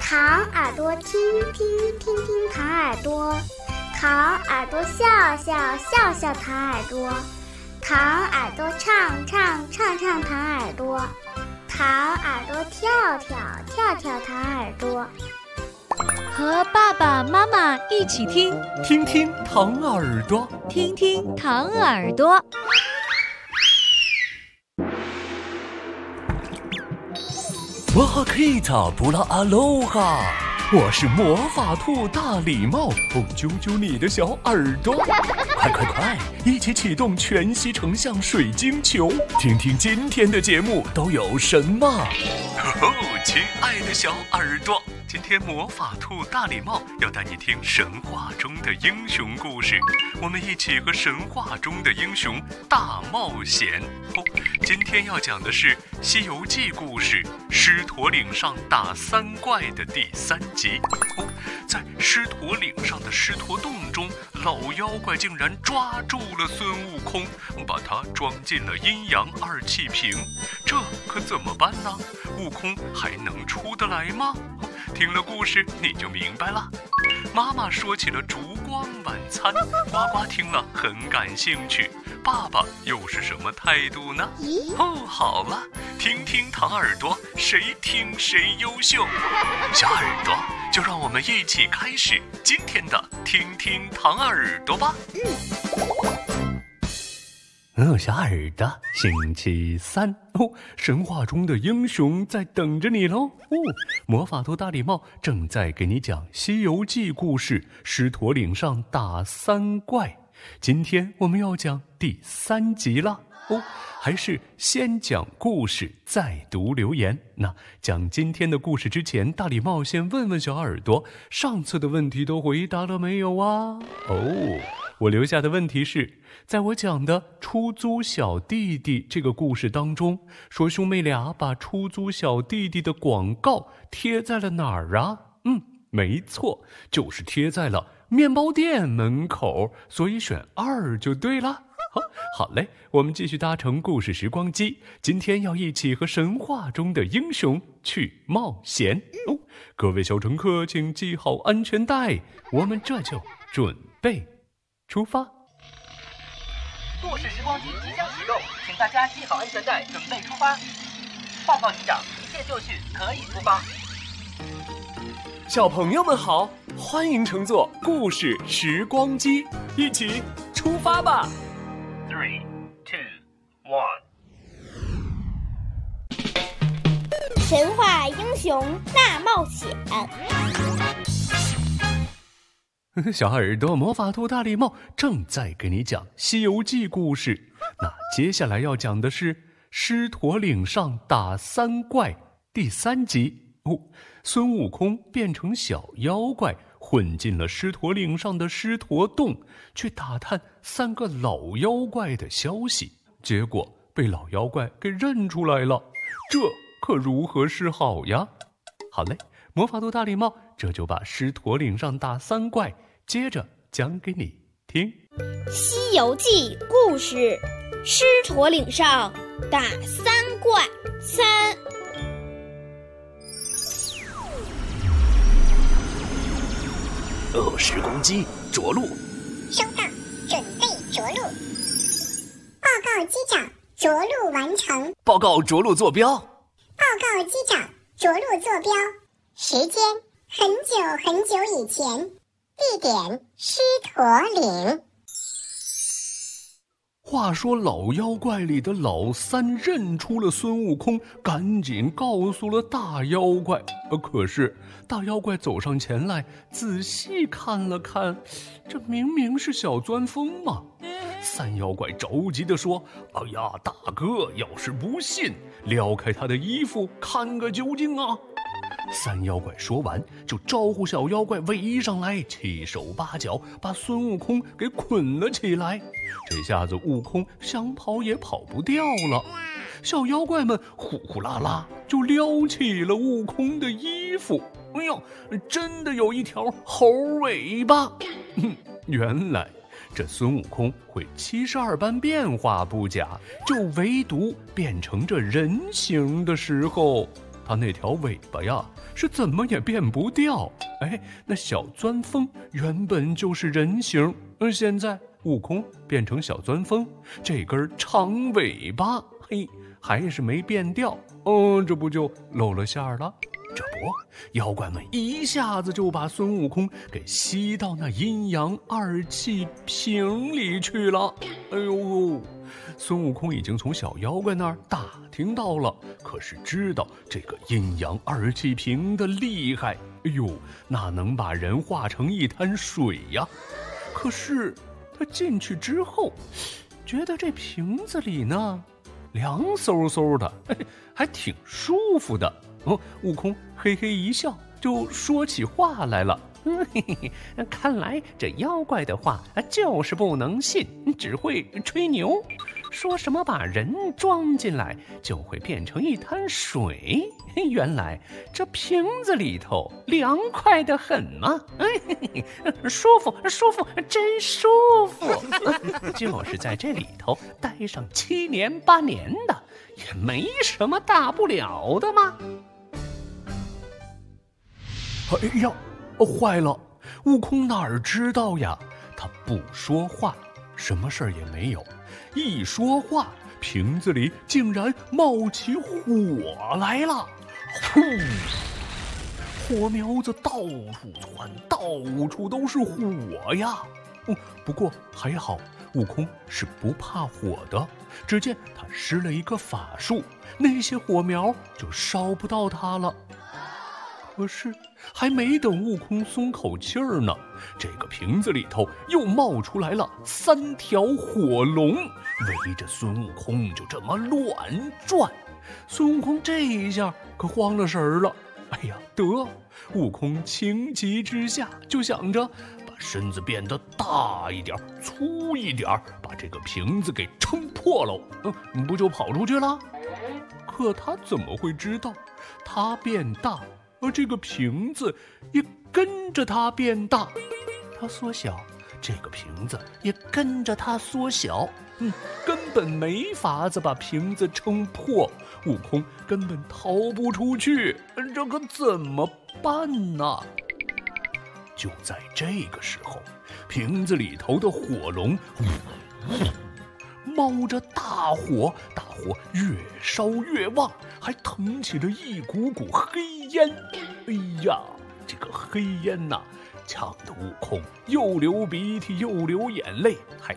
糖耳朵听听听听糖耳朵，糖耳朵笑笑笑笑糖耳朵，糖耳朵唱唱唱唱糖耳朵，糖耳朵跳跳跳跳糖耳朵。 和爸爸妈妈一起听， 听听糖耳朵， 听听糖耳朵。 哇哈 Kita 布拉阿罗哈，我是魔法兔大礼帽，揪揪你的小耳朵，快快快，一起启动全息成像水晶球，听听今天的节目都有什么。亲爱的小耳朵，今天魔法兔大礼帽要带你听神话中的英雄故事，我们一起和神话中的英雄大冒险。今天要讲的是《西游记》故事狮驼岭上打三怪的第3集。在狮驼岭上的狮驼洞中，老妖怪竟然抓住了孙悟空，把他装进了阴阳2气瓶，这可怎么办呢？悟空还能出得来吗？听了故事你就明白了。妈妈说起了烛光晚餐，呱呱听了很感兴趣。爸爸又是什么态度呢？好了，听听糖耳朵，谁听谁优秀。小耳朵，就让我们一起开始今天的听听糖耳朵吧。小耳朵，星期3神话中的英雄在等着你喽。魔法兔大礼帽正在给你讲《西游记》故事，狮驼岭上打三怪。今天我们要讲第3集了。还是先讲故事再读留言。那讲今天的故事之前，大礼帽先问问小耳朵，上次的问题都回答了没有啊？我留下的问题是，在我讲的出租小弟弟这个故事当中，说兄妹俩把出租小弟弟的广告贴在了哪儿啊？没错，就是贴在了面包店门口，所以选2就对了。好嘞，我们继续搭乘故事时光机，今天要一起和神话中的英雄去冒险。各位小乘客请系好安全带，我们这就准备出发。 故事时光机即将启动，请大家系好安全带，准备出发。报告机长，一切就绪，可以出发。 小朋友们好，欢迎乘坐故事时光机，一起出发吧。 3、2、1。 神话英雄大冒险。 小耳朵，魔法兔大礼帽正在给你讲《西游记》故事。那接下来要讲的是狮驼岭上打三怪第3集。孙悟空变成小妖怪，混进了狮驼岭上的狮驼洞，去打探3个老妖怪的消息，结果被老妖怪给认出来了，这可如何是好呀？好嘞，魔法兔大礼帽这就把狮驼岭上打三怪接着讲给你听。 西游记故事，狮驼岭上打三怪3。 时光机着陆。 收到，准备着陆。报告机长，着陆完成。 报告着陆坐标。 报告机长，着陆坐标。时间很久很久以前，地点狮驼岭。 话说老妖怪里的老三认出了孙悟空，赶紧告诉了大妖怪。可是大妖怪走上前来，仔细看了看，这明明是小钻风嘛。三妖怪着急地说：哎呀，大哥，要是不信，撩开他的衣服看个究竟啊。三妖怪说完，就招呼小妖怪围上来，七手八脚把孙悟空给捆了起来。这下子悟空想跑也跑不掉了，小妖怪们呼呼啦啦就撩起了悟空的衣服。哎呦，真的有一条猴尾巴！原来这孙悟空会72般变化不假，就唯独变成这人形的时候， 它那条尾巴呀是怎么也变不掉。哎，那小钻风原本就是人形，而现在悟空变成小钻风，这根长尾巴，嘿，还是没变掉。这不就露了馅儿了？这不，妖怪们一下子就把孙悟空给吸到那阴阳二气瓶里去了。哎呦，孙悟空已经从小妖怪那儿打听到了，可是知道这个阴阳二气瓶的厉害，哎呦，那能把人化成一滩水呀。可是他进去之后，觉得这瓶子里呢凉飕飕的，还挺舒服的。悟空嘿嘿一笑，就说起话来了。 看来这妖怪的话就是不能信，只会吹牛，说什么把人装进来就会变成一滩水。原来这瓶子里头凉快得很嘛，舒服，真舒服。就是在这里头待上7年8年的，也没什么大不了的嘛。 哎呀，坏了！悟空哪儿知道呀？他不说话，什么事儿也没有；一说话，瓶子里竟然冒起火来了！呼！火苗子到处窜，到处都是火呀！不过还好，悟空是不怕火的。只见他施了一个法术，那些火苗就烧不到他了。可是还没等悟空松口气儿呢，这个瓶子里头又冒出来了3条火龙，围着孙悟空就这么乱转。孙悟空这一下可慌了神儿了。哎呀，悟空情急之下就想着把身子变得大一点粗一点，把这个瓶子给撑破喽，不就跑出去了？可他怎么会知道他变大，而这个瓶子也跟着它变大，它缩小，这个瓶子也跟着它缩小，根本没法子把瓶子撑破，悟空根本逃不出去，这可怎么办呢？就在这个时候，瓶子里头的火龙冒着大火，大火越烧越旺，还腾起了一股股黑烟。哎呀，这个黑烟呐，呛得悟空又流鼻涕又流眼泪，还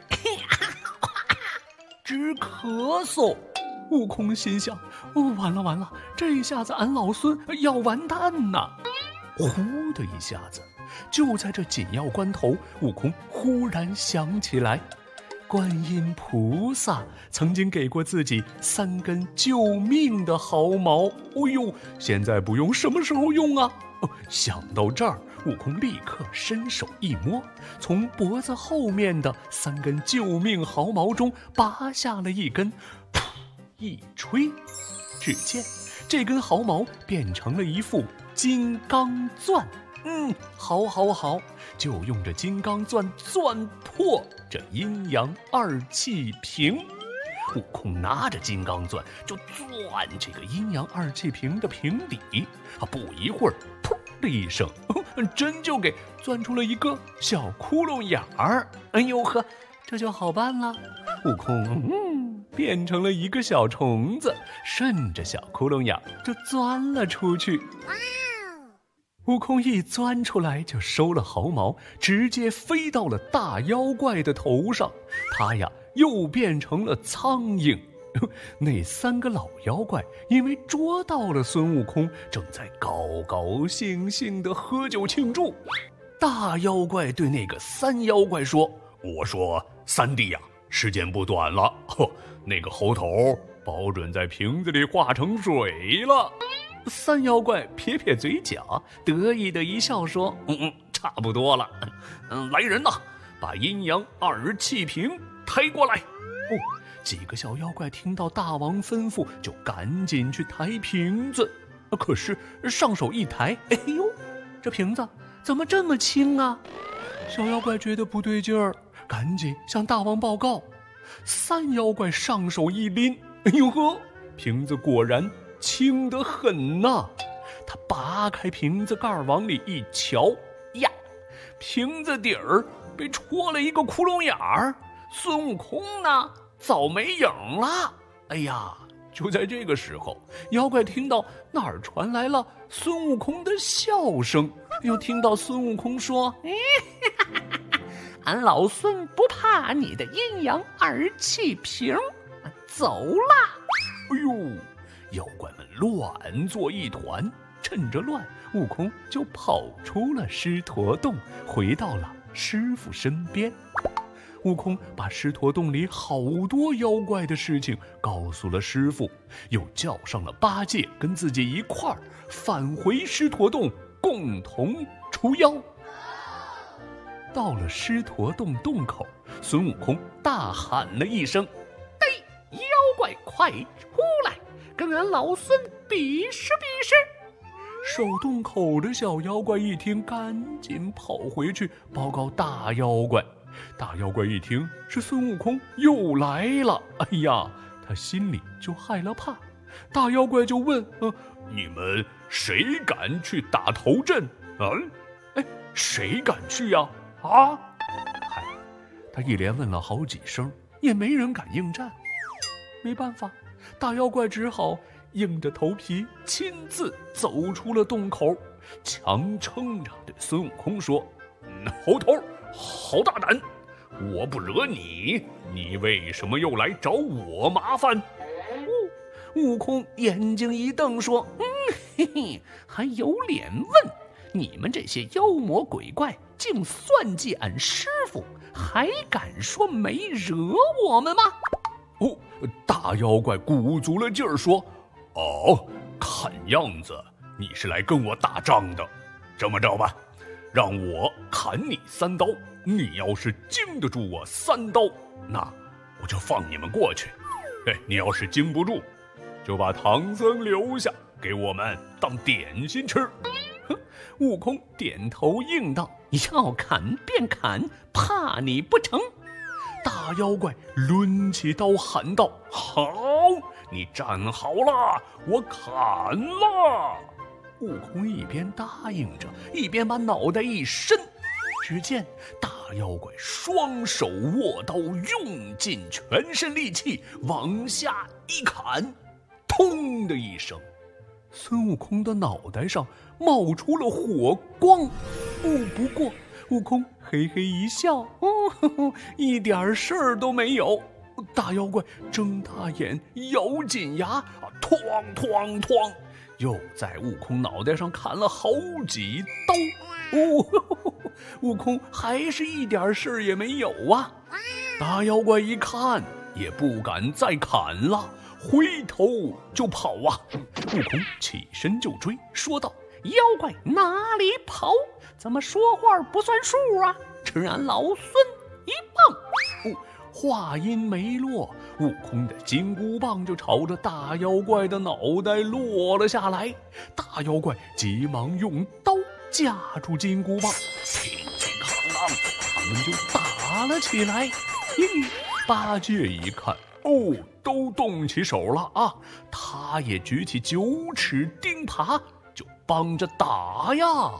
直咳嗽。悟空心想，完了，这下子俺老孙要完蛋呐！呼的一下子，就在这紧要关头，悟空忽然想起来，观音菩萨曾经给过自己3根救命的毫毛，哎呦，现在不用什么时候用啊？想到这儿，悟空立刻伸手一摸，从脖子后面的3根救命毫毛中拔下了一根，噗一吹，只见这根毫毛变成了一副金刚钻。好，就用这金刚钻钻破这阴阳二气瓶。悟空拿着金刚钻就钻这个阴阳二气瓶的瓶底，不一会儿，噗的一声，真就给钻出了一个小窟窿眼儿。哎呦呵，这就好办了。悟空变成了一个小虫子，顺着小窟窿眼就钻了出去。悟空一钻出来就收了毫毛，直接飞到了大妖怪的头上。他呀又变成了苍蝇。那3个老妖怪因为捉到了孙悟空，正在高高兴兴地喝酒庆祝。大妖怪对那个3妖怪说：“我说三弟呀，时间不短了，那个猴头保准在瓶子里化成水了。”3妖怪撇撇嘴角，得意的一笑说：“差不多了。来人呐，把阴阳二气瓶抬过来。”几个小妖怪听到大王吩咐，就赶紧去抬瓶子。可是上手一抬，哎呦，这瓶子怎么这么轻啊？小妖怪觉得不对劲儿，赶紧向大王报告。3妖怪上手一拎，哎呦呵，瓶子果然轻得很呐。他扒开瓶子盖往里一瞧，呀，瓶子底儿被戳了一个窟窿眼儿，孙悟空呢早没影了。哎呀，就在这个时候，妖怪听到哪儿传来了孙悟空的笑声，又听到孙悟空说：“ 俺老孙不怕你的阴阳二气瓶，走啦！” 哎呦，妖怪们乱作一团。趁着乱，悟空就跑出了狮驼洞，回到了师傅身边。悟空把狮驼洞里好多妖怪的事情告诉了师傅，又叫上了八戒跟自己一块儿返回狮驼洞，共同除妖。到了狮驼洞洞口，孙悟空大喊了一声：“ 对，妖怪快出来，跟俺老孙比试比试！” 守洞口的小妖怪一听，赶紧跑回去报告大妖怪。大妖怪一听是孙悟空又来了，哎呀，他心里就害了怕。大妖怪就问：“你们谁敢去打头阵？谁敢去呀？啊？”嗨，他一连问了好几声，也没人敢应战。没办法，大妖怪只好硬着头皮亲自走出了洞口，强撑着对孙悟空说：“猴头，好大胆！我不惹你，你为什么又来找我麻烦？” 悟空眼睛一瞪说：“还有脸问？你们这些妖魔鬼怪竟算计俺师傅，还敢说没惹我们吗？” 大妖怪鼓足了劲儿说：“看样子你是来跟我打仗的。这么着吧，让我砍你3刀，你要是经得住我3刀，那我就放你们过去。你要是经不住，就把唐僧留下，给我们当点心吃。” 悟空点头应道：“要砍便砍，怕你不成？” 大妖怪抡起刀喊道：“好，你站好了，我砍了！”悟空一边答应着，一边把脑袋一伸，只见大妖怪双手握刀，用尽全身力气往下一砍，通的一声，孙悟空的脑袋上冒出了火光。不过悟空嘿嘿一笑，一点事儿都没有。大妖怪睁大眼，咬紧牙，哐哐哐，又在悟空脑袋上砍了好几刀。悟空还是一点事儿也没有啊！大妖怪一看，也不敢再砍了，回头就跑啊！悟空起身就追，说道：“ 妖怪哪里跑？怎么说话不算数啊？吃俺老孙一棒！” 话音没落，悟空的金箍棒就朝着大妖怪的脑袋落了下来。大妖怪急忙用刀架住金箍棒，乒乒啷啷，他们就打了起来。八戒一看，都动起手了啊！他也举起9齿钉耙，就帮着打呀。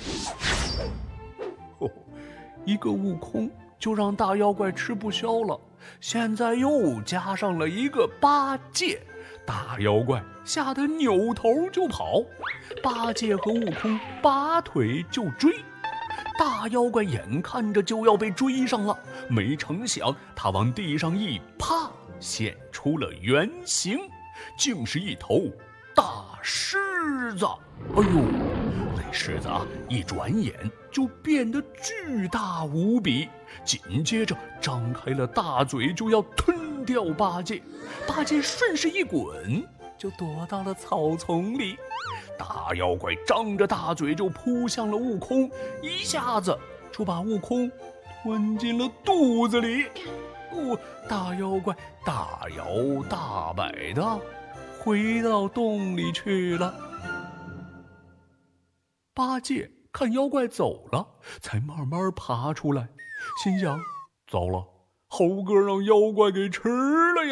一个悟空就让大妖怪吃不消了，现在又加上了一个八戒，大妖怪吓得扭头就跑。八戒和悟空拔腿就追，大妖怪眼看着就要被追上了，没成想他往地上一趴，现出了原形，竟是一头大狮子。那狮子一转眼就变得巨大无比，紧接着张开了大嘴就要吞掉八戒。八戒顺势一滚，就躲到了草丛里。大妖怪张着大嘴就扑向了悟空，一下子就把悟空吞进了肚子里。大妖怪大摇大摆的回到洞里去了。八戒看妖怪走了，才慢慢爬出来，心想：糟了，猴哥让妖怪给吃了呀！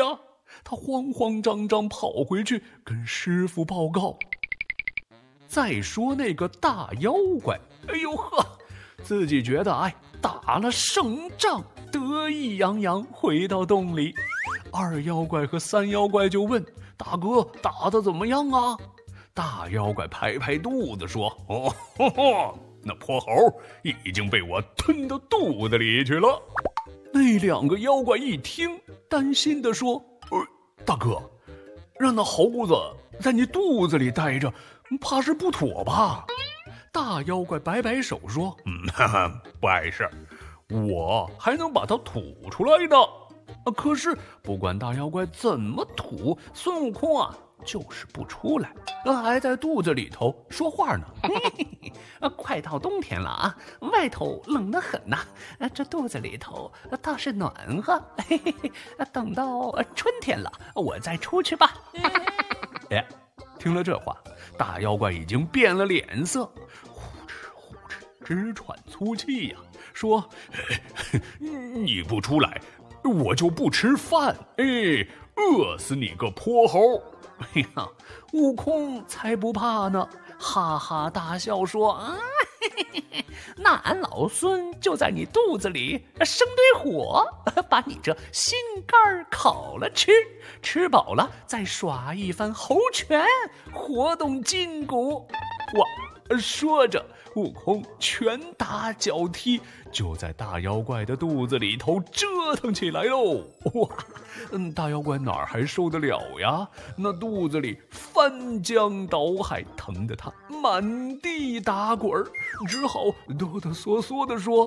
他慌慌张张跑回去跟师傅报告。再说那个大妖怪，哎呦呵，自己觉得打了胜仗，得意洋洋回到洞里。二妖怪和三妖怪就问：大哥，打得怎么样啊？大妖怪拍拍肚子说：那泼猴已经被我吞到肚子里去了。那两个妖怪一听，担心地说：大哥，让那猴子在你肚子里待着，怕是不妥吧？大妖怪摆摆手说：不碍事，我还能把它吐出来的。可是不管大妖怪怎么吐，孙悟空就是不出来，还在肚子里头说话呢。 快到冬天了外头冷得很呐，这肚子里头倒是暖和。等到春天了，我再出去吧。 听了这话，大妖怪已经变了脸色，呼哧呼哧直喘粗气呀，说：你不出来，我就不吃饭，饿死你个泼猴！ 悟空才不怕呢，哈哈大笑说：那俺老孙就在你肚子里生堆火，把你这心肝烤了吃，吃饱了再耍一番猴拳，活动筋骨。 哇！说着，悟空拳打脚踢，就在大妖怪的肚子里头折腾起来喽！哇！大妖怪哪儿还受得了呀？那肚子里翻江倒海，疼得他满地打滚，只好哆哆嗦嗦地说：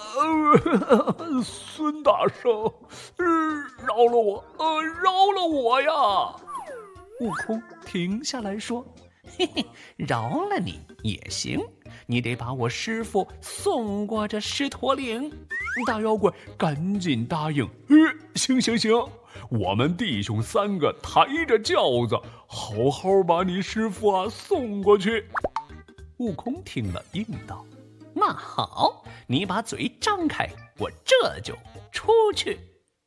孙大圣，饶了我，饶了我呀！ 悟空停下来说：饶了你也行，你得把我师父送过这狮驼岭。 大妖怪赶紧答应：行，我们弟兄三个抬着轿子，好好把你师父送过去。 悟空听了应道：那好，你把嘴张开，我这就出去。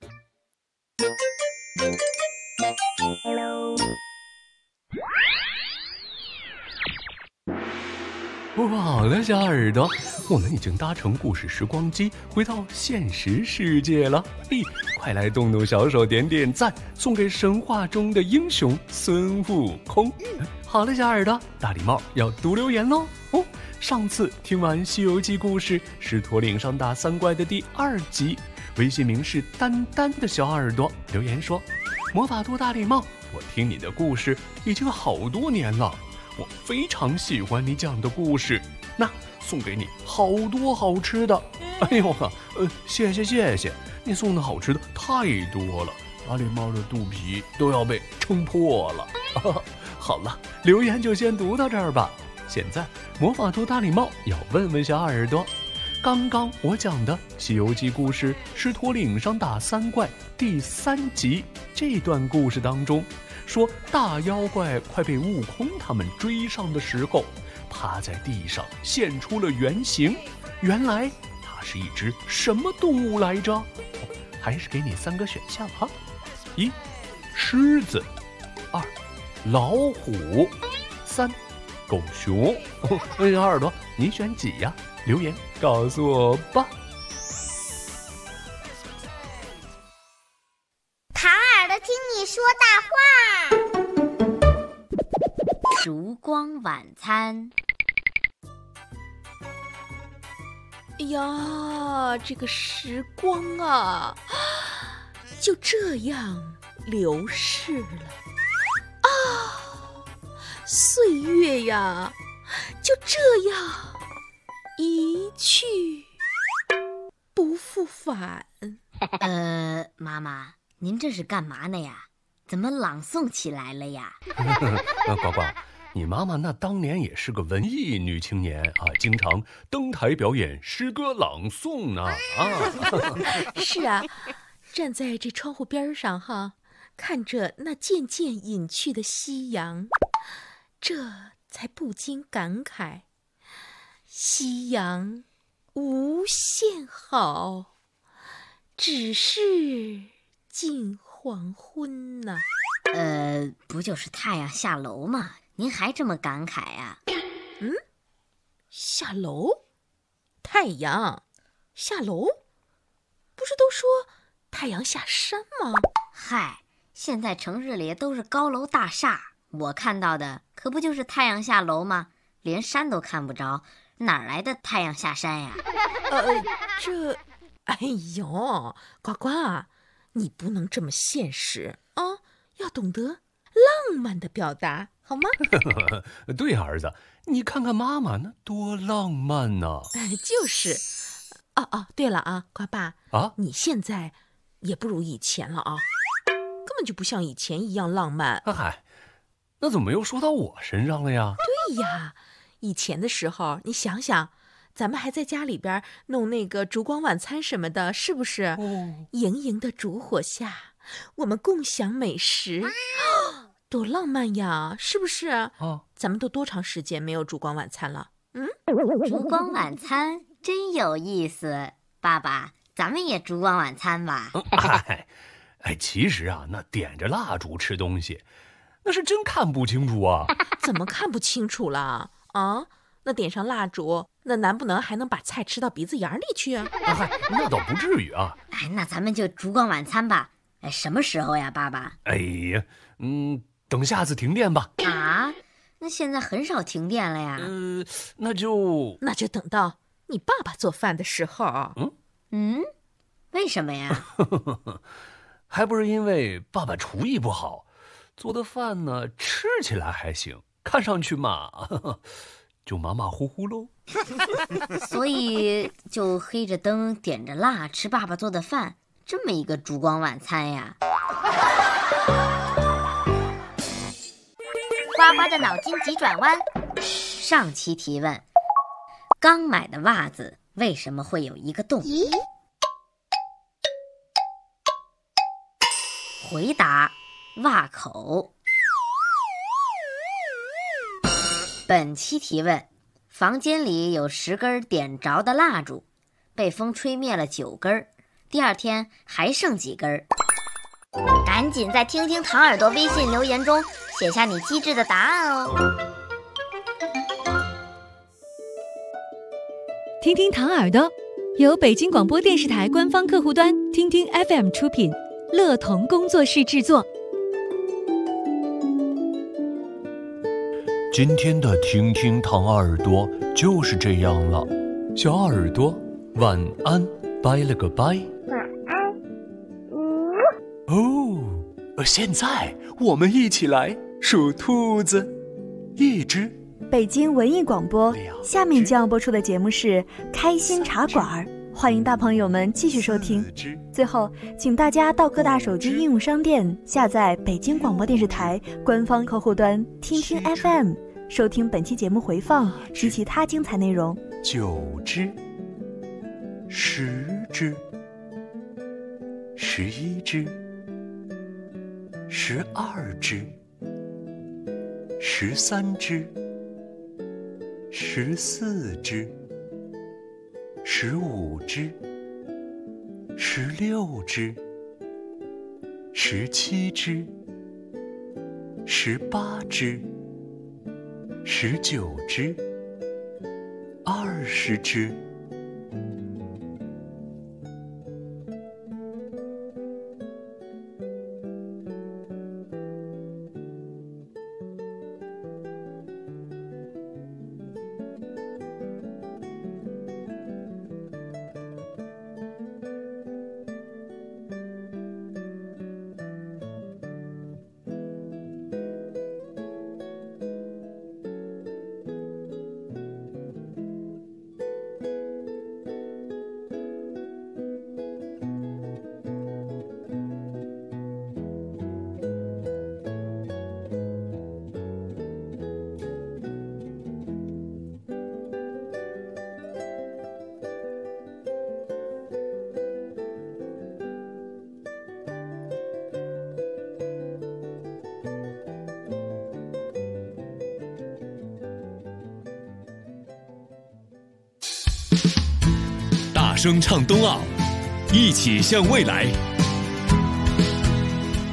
好了，小耳朵，我们已经搭乘故事时光机回到现实世界了。快来动动小手，点点赞，送给神话中的英雄孙悟空。好了，小耳朵，大礼帽要读留言喽。上次听完《西游记》故事狮驼岭上打三怪的第2集，微信名是丹丹的小耳朵留言说：魔法兔大礼帽，我听你的故事已经好多年了，我非常喜欢你讲的故事，那送给你好多好吃的。哎呦谢谢，你送的好吃的太多了，大礼帽的肚皮都要被撑破了。好了，留言就先读到这儿吧。现在魔法兔大礼帽要问问小耳朵，刚刚我讲的《西游记》故事狮驼岭上打三怪第3集这段故事当中，说大妖怪快被悟空他们追上的时候，趴在地上现出了原形，原来它是一只什么动物来着？还是给你3个选项哈：1. 狮子，2. 老虎，3. 狗熊。小耳朵，你选几呀？留言告诉我吧。 唐耳朵听你说大话。 烛光晚餐。 哎呀，这个时光啊，就这样流逝了啊！岁月呀，就这样一去不复返。 妈妈，您这是干嘛呢呀？怎么朗诵起来了呀？ 呱呱，你妈妈那当年也是个文艺女青年啊，经常登台表演诗歌朗诵呢啊。 是啊，站在这窗户边上哈，看着那渐渐隐去的夕阳，这才不禁感慨，夕阳无限好，只是近黄昏呢？ 不就是太阳下楼吗？您还这么感慨啊？ 下楼？太阳下楼？不是都说太阳下山吗？ 嗨，现在城市里都是高楼大厦，我看到的可不就是太阳下楼吗？连山都看不着，哪来的太阳下山呀？ 哎呦，呱呱，你不能这么现实啊，要懂得浪漫的表达，好吗？ 对啊，儿子，你看看妈妈那多浪漫呢！ 就是。对了啊，呱爸啊， 你现在也不如以前了啊，根本就不像以前一样浪漫。 嗨，那怎么又说到我身上了呀？ 对呀，以前的时候，你想想，咱们还在家里边弄那个烛光晚餐什么的，是不是？盈盈的烛火下，我们共享美食，多浪漫呀，是不是？咱们都多长时间没有烛光晚餐了？ 烛光晚餐真有意思，爸爸，咱们也烛光晚餐吧。 其实啊，那点着蜡烛吃东西，那是真看不清楚啊。 怎么看不清楚了啊？那点上蜡烛，那难不能还能把菜吃到鼻子眼里去啊？ 那倒不至于啊。 那咱们就烛光晚餐吧。什么时候呀，爸爸？ 等下次停电吧。 啊？那现在很少停电了呀。 那就等到你爸爸做饭的时候。 为什么呀？ 还不是因为爸爸厨艺不好，做的饭呢吃起来还行，看上去嘛就马马虎虎喽。 所以就黑着灯点着蜡吃爸爸做的饭，这么一个烛光晚餐呀。呱呱的脑筋急转弯。上期提问：刚买的袜子为什么会有一个洞？回答：袜口。本期提问：房间里有10根点着的蜡烛，被风吹灭了9根，第二天还剩几根？赶紧在听听糖耳朵微信留言中写下你机智的答案哦。 听听糖耳朵由北京广播电视台官方客户端听听 FM 出品，乐童工作室制作。 今天的听听糖耳朵就是这样了，小耳朵晚安，拜了个拜。 晚安。 现在我们一起来数兔子。1只。 北京文艺广播，下面将要播出的节目是开心茶馆，欢迎大朋友们继续收听。最后请大家到各大手机应用商店下载北京广播电视台官方客户端听听 FM， 收听本期节目回放及其他精彩内容。 9只。10只。11只。12只。13只。14只。15只。16只。17只。18只。19只。20只。 大声唱冬奥，一起向未来。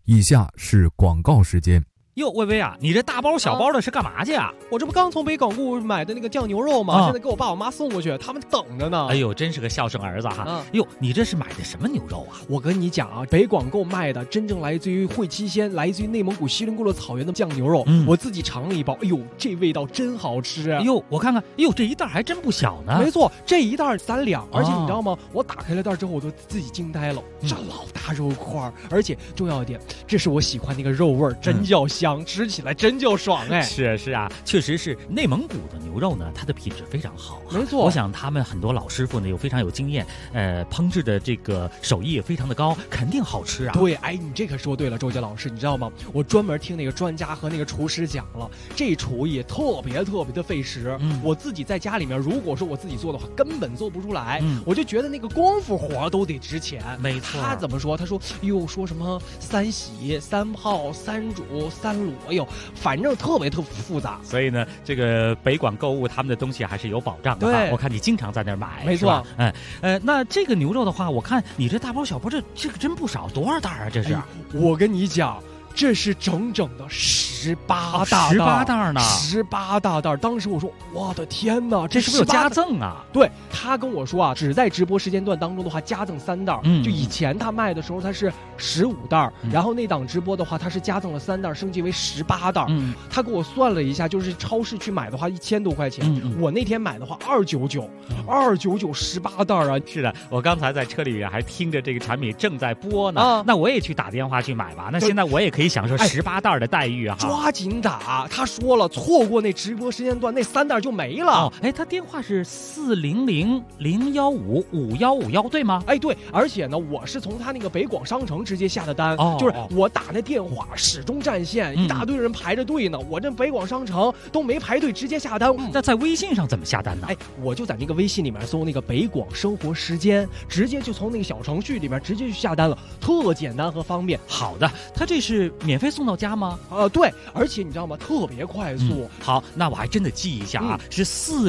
以下是广告时间。 哟，薇薇啊，你这大包小包的是干嘛去啊？ 我这不刚从北港固买的那个酱牛肉吗？现在给我爸我妈送过去，他们等着呢。 哎呦，真是个孝顺儿子哈！哟，你这是买的什么牛肉啊？ 我跟你讲啊，北广购卖的真正来自于会期鲜，来自于内蒙古锡林郭勒草原的酱牛肉。我自己尝了一包，哎呦，这味道真好吃。 哎呦，我看看，哎呦，这一袋还真不小呢。 没错，这一袋3两，而且你知道吗？我打开了袋之后，我都自己惊呆了，这老大肉块，而且重要一点，这是我喜欢那个肉味儿，真叫香，吃起来真叫爽哎！ 是啊，确实是内蒙古的牛肉呢，它的品质非常好。 没错， 我想他们很多老师傅呢又非常有经验，烹制的这个手艺也非常的高，肯定好吃啊。 对，哎，你这可说对了，周杰老师，你知道吗？我专门听那个专家和那个厨师讲了，这厨艺特别的费时。我自己在家里面，如果说我自己做的话，根本做不出来。我就觉得那个功夫活都得值钱。 没错， 他怎么说？他说说什么3洗、3泡、3煮、3卤，哎呦。反正特别复杂， 所以呢，这个北广购物他们的东西还是有保障的。 对， 我看你经常在那儿买， 没错。 那这个牛肉的话，我看你这大包小包，这个真不少，多少袋啊？这是？ 我跟你讲。这是整整的18大袋 ，18袋呢 ，18大袋。当时我说，我的天哪， 这是不是有加赠啊？ 对，他跟我说啊，只在直播时间段当中的话，加赠3袋。就以前他卖的时候，他是15袋，然后那档直播的话，他是加赠了3袋，升级为18袋。他给我算了一下，就是超市去买的话，1000多块钱。我那天买的话，299，299 18袋啊！ 是的，我刚才在车里面还听着这个产品正在播呢。那我也去打电话去买吧。那现在我也可以享受18袋的待遇啊！ 抓紧打！他说了，错过那直播时间段，那3袋就没了。 他电话是400-015-5151，对吗？ 对，而且呢，我是从他那个北广商城直接下的单，就是我打那电话始终占线，一大堆人排着队呢。我这北广商城都没排队，直接下单。 那在微信上怎么下单呢？ 我就在那个微信里面搜那个北广生活时间，直接就从那个小程序里面直接去下单了，特简单和方便。 好的，他这是免费送到家吗？ 对，而且你知道吗？特别快速。 好，那我还真得记一下啊，是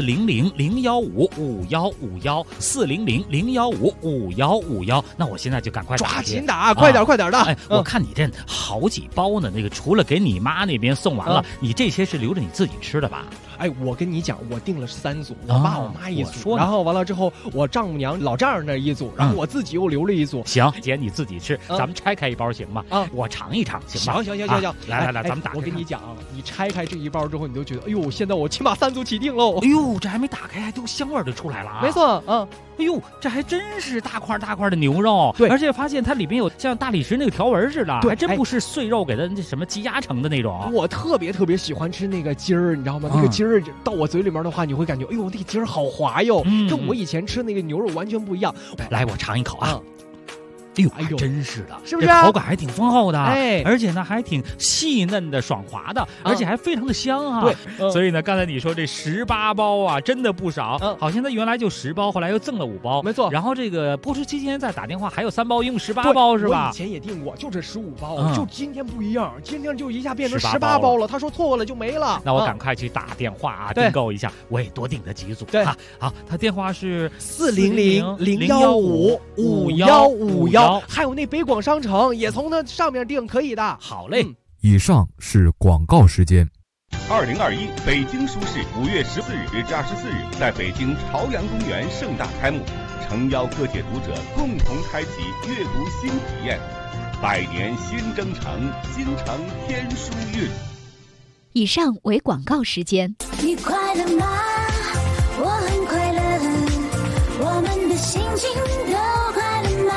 400-015-5151，400-015-5151。那我现在就赶快抓紧打，快点的。 我看你这好几包呢，那个除了给你妈那边送完了，你这些是留着你自己吃的吧？ 我跟你讲，我订了3组，我爸我妈一组，然后完了之后，我丈母娘老丈人那一组，然后我自己又留了一组。 行，姐你自己吃，咱们拆开一包行吗？我尝一尝，行吧？ 行， 来，咱们打开。 我跟你讲，你拆开这一包之后，你就觉得，哎呦，现在我起码3组起订喽。 哎呦，这还没打开，还都香味就出来了啊！ 没错， 哎呦，这还真是大块的牛肉， 对， 而且发现它里面有像大理石那个条纹似的，还真不是碎肉给它那什么积压成的那种。 我特别喜欢吃那个筋儿，你知道吗？那个筋儿到我嘴里面的话，你会感觉，哎呦，那个筋儿好滑哟，跟我以前吃那个牛肉完全不一样。 来，我尝一口啊。哎呦，真是的， 是不是？ 口感还挺丰厚的，而且呢还挺细嫩的、爽滑的，而且还非常的香啊。 对， 所以呢，刚才你说这18包啊，真的不少。好像它原来就10包，后来又赠了5包， 没错。 然后这个播出期间再打电话还有3包，一共18包是吧？ 我以前也订过，就这15包，就今天不一样，今天就一下变成18包了。他说错过了就没了， 那我赶快去打电话啊，订购一下，我也多订了几组。 对， 好，他电话是 400-015-5151。还有那北广商城也从那上面订，可以的。 好嘞。 以上是广告时间。 2021北京书市5月14日至24日在北京朝阳公园盛大开幕，诚邀各界读者共同开启阅读新体验。百年新征程，京城天书韵。 以上为广告时间。 你快乐吗？我很快乐，我们的心情都快乐吗？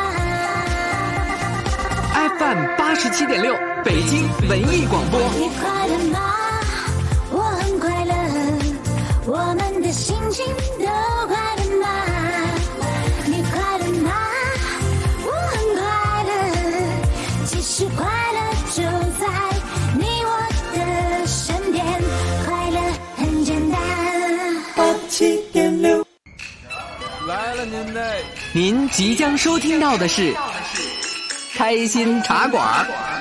FM 87.6北京文艺广播。 你快乐吗？我很快乐，我们的心情都快乐吗？你快乐吗？我很快乐，其实快乐就在你我的身边，快乐很简单。 87.6来了您即将收听到的是开心茶馆。